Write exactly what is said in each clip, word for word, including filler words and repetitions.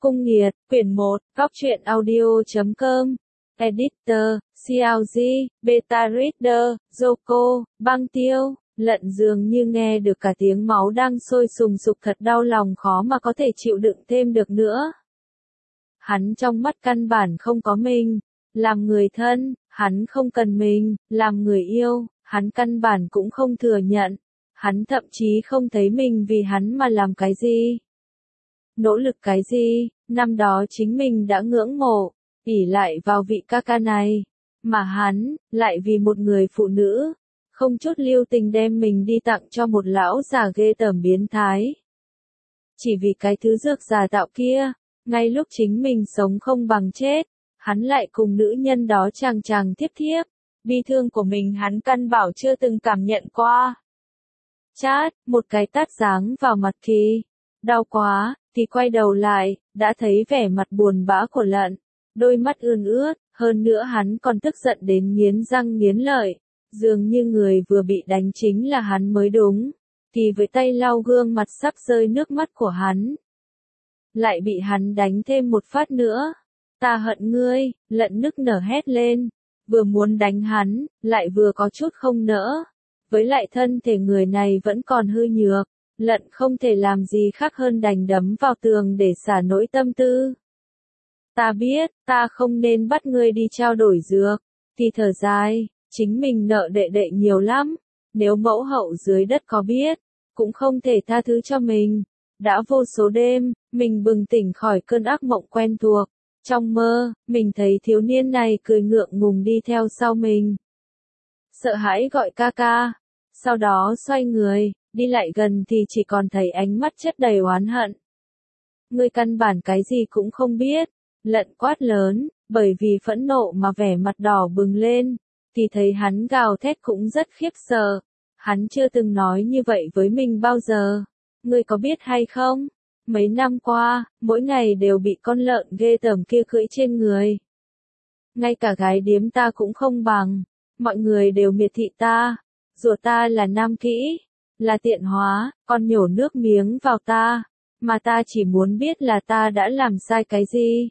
Cung Nghiệt, quyển một, góc truyện audio chấm com, Editor, xê lờ giê, Beta Reader, Zoco, Băng Tiêu. Lận dường như nghe được cả tiếng máu đang sôi sùng sục, thật đau lòng khó mà có thể chịu đựng thêm được nữa. Hắn trong mắt căn bản không có mình, làm người thân, hắn không cần mình, làm người yêu, hắn căn bản cũng không thừa nhận. Hắn thậm chí không thấy mình vì hắn mà làm cái gì. Nỗ lực cái gì, năm đó chính mình đã ngưỡng mộ, ỷ lại vào vị ca ca này. Mà hắn, lại vì một người phụ nữ, không chút lưu tình đem mình đi tặng cho một lão già ghê tởm biến thái. Chỉ vì cái thứ dược giả tạo kia, ngay lúc chính mình sống không bằng chết, hắn lại cùng nữ nhân đó chàng chàng thiếp thiếp. Bi thương của mình hắn căn bảo chưa từng cảm nhận qua. Chát, một cái tát giáng vào mặt Kỳ. Đau quá, thì quay đầu lại, đã thấy vẻ mặt buồn bã của Lận. Đôi mắt ươn ướt, hơn nữa hắn còn tức giận đến nghiến răng nghiến lợi. Dường như người vừa bị đánh chính là hắn mới đúng. Thì với tay lau gương mặt sắp rơi nước mắt của hắn, lại bị hắn đánh thêm một phát nữa. Ta hận ngươi, Lận nức nở hét lên. Vừa muốn đánh hắn, lại vừa có chút không nỡ. Với lại thân thể người này vẫn còn hư nhược, Lận không thể làm gì khác hơn đành đấm vào tường để xả nỗi tâm tư. Ta biết, ta không nên bắt ngươi đi trao đổi dược. Thì thở dài, chính mình nợ đệ đệ nhiều lắm. Nếu mẫu hậu dưới đất có biết, cũng không thể tha thứ cho mình. Đã vô số đêm, mình bừng tỉnh khỏi cơn ác mộng quen thuộc. Trong mơ, mình thấy thiếu niên này cười ngượng ngùng đi theo sau mình. Sợ hãi gọi ca ca. Sau đó xoay người, đi lại gần thì chỉ còn thấy ánh mắt chất đầy oán hận. Ngươi căn bản cái gì cũng không biết. Lận quát lớn, bởi vì phẫn nộ mà vẻ mặt đỏ bừng lên. Thì thấy hắn gào thét cũng rất khiếp sợ. Hắn chưa từng nói như vậy với mình bao giờ. Ngươi có biết hay không? Mấy năm qua, mỗi ngày đều bị con lợn ghê tởm kia cưỡi trên người. Ngay cả gái điếm ta cũng không bằng. Mọi người đều miệt thị ta. Rủa ta là nam kỹ, là tiện hóa, còn nhổ nước miếng vào ta. Mà ta chỉ muốn biết là ta đã làm sai cái gì.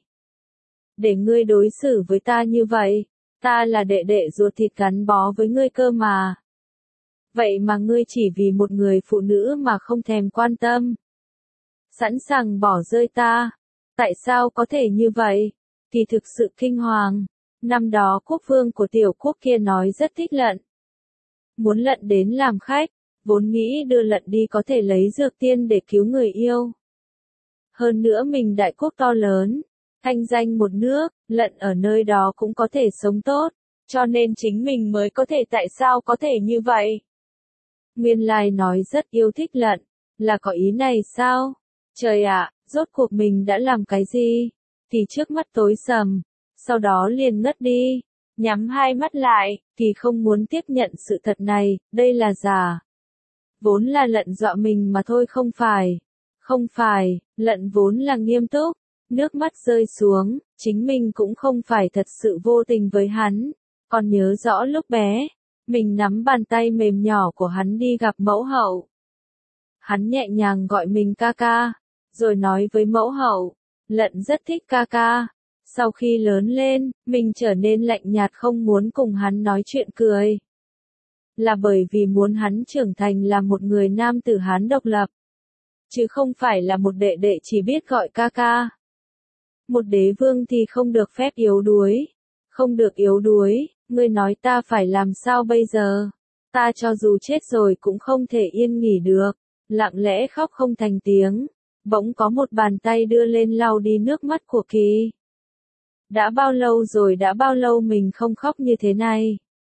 Để ngươi đối xử với ta như vậy. Ta là đệ đệ ruột thịt gắn bó với ngươi cơ mà. Vậy mà ngươi chỉ vì một người phụ nữ mà không thèm quan tâm. Sẵn sàng bỏ rơi ta. Tại sao có thể như vậy? Thì thực sự kinh hoàng. Năm đó quốc vương của tiểu quốc kia nói rất thích Lận. Muốn Lận đến làm khách, vốn nghĩ đưa Lận đi có thể lấy dược tiên để cứu người yêu. Hơn nữa mình đại quốc to lớn, thanh danh một nước, Lận ở nơi đó cũng có thể sống tốt, cho nên chính mình mới có thể tại sao có thể như vậy. Nguyên lai nói rất yêu thích Lận, là có ý này sao? Trời ạ, rốt cuộc mình đã làm cái gì? Thì trước mắt tối sầm, sau đó liền ngất đi. Nhắm hai mắt lại, thì không muốn tiếp nhận sự thật này, đây là giả. Vốn là Lận dọa mình mà thôi không phải. Không phải, Lận vốn là nghiêm túc. Nước mắt rơi xuống, chính mình cũng không phải thật sự vô tình với hắn. Còn nhớ rõ lúc bé, mình nắm bàn tay mềm nhỏ của hắn đi gặp mẫu hậu. Hắn nhẹ nhàng gọi mình ca ca, rồi nói với mẫu hậu, Lận rất thích ca ca. Sau khi lớn lên, mình trở nên lạnh nhạt không muốn cùng hắn nói chuyện cười. Là bởi vì muốn hắn trưởng thành là một người nam tử Hán độc lập. Chứ không phải là một đệ đệ chỉ biết gọi ca ca. Một đế vương thì không được phép yếu đuối. Không được yếu đuối, ngươi nói ta phải làm sao bây giờ? Ta cho dù chết rồi cũng không thể yên nghỉ được. Lặng lẽ khóc không thành tiếng. Bỗng có một bàn tay đưa lên lau đi nước mắt của Kỳ. Đã bao lâu rồi đã bao lâu mình không khóc như thế này.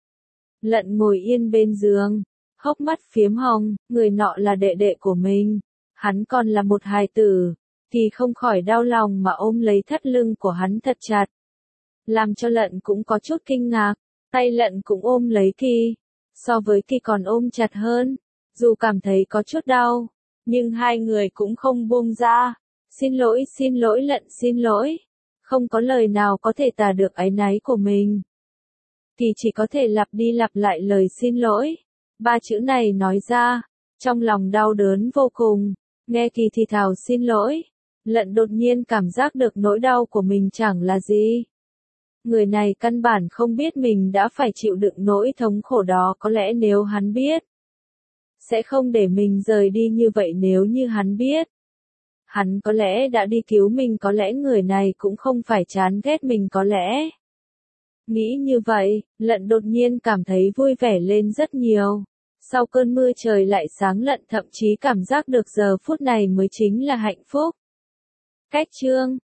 Lận ngồi yên bên giường, hốc mắt phiếm hồng, người nọ là đệ đệ của mình. Hắn còn là một hài tử, thì không khỏi đau lòng mà ôm lấy thắt lưng của hắn thật chặt. Làm cho Lận cũng có chút kinh ngạc, tay Lận cũng ôm lấy Kỳ. So với Kỳ còn ôm chặt hơn, dù cảm thấy có chút đau, nhưng hai người cũng không buông ra. Xin lỗi, xin lỗi Lận, xin lỗi. Không có lời nào có thể tả được áy náy của mình. Thì chỉ có thể lặp đi lặp lại lời xin lỗi. Ba chữ này nói ra, trong lòng đau đớn vô cùng. Nghe Kỳ thì thào xin lỗi, Lận đột nhiên cảm giác được nỗi đau của mình chẳng là gì. Người này căn bản không biết mình đã phải chịu đựng nỗi thống khổ đó, có lẽ nếu hắn biết, sẽ không để mình rời đi như vậy. Nếu như hắn biết, hắn có lẽ đã đi cứu mình, có lẽ người này cũng không phải chán ghét mình, có lẽ. Nghĩ như vậy, Lận đột nhiên cảm thấy vui vẻ lên rất nhiều. Sau cơn mưa trời lại sáng, Lận thậm chí cảm giác được giờ phút này mới chính là hạnh phúc. Cách chương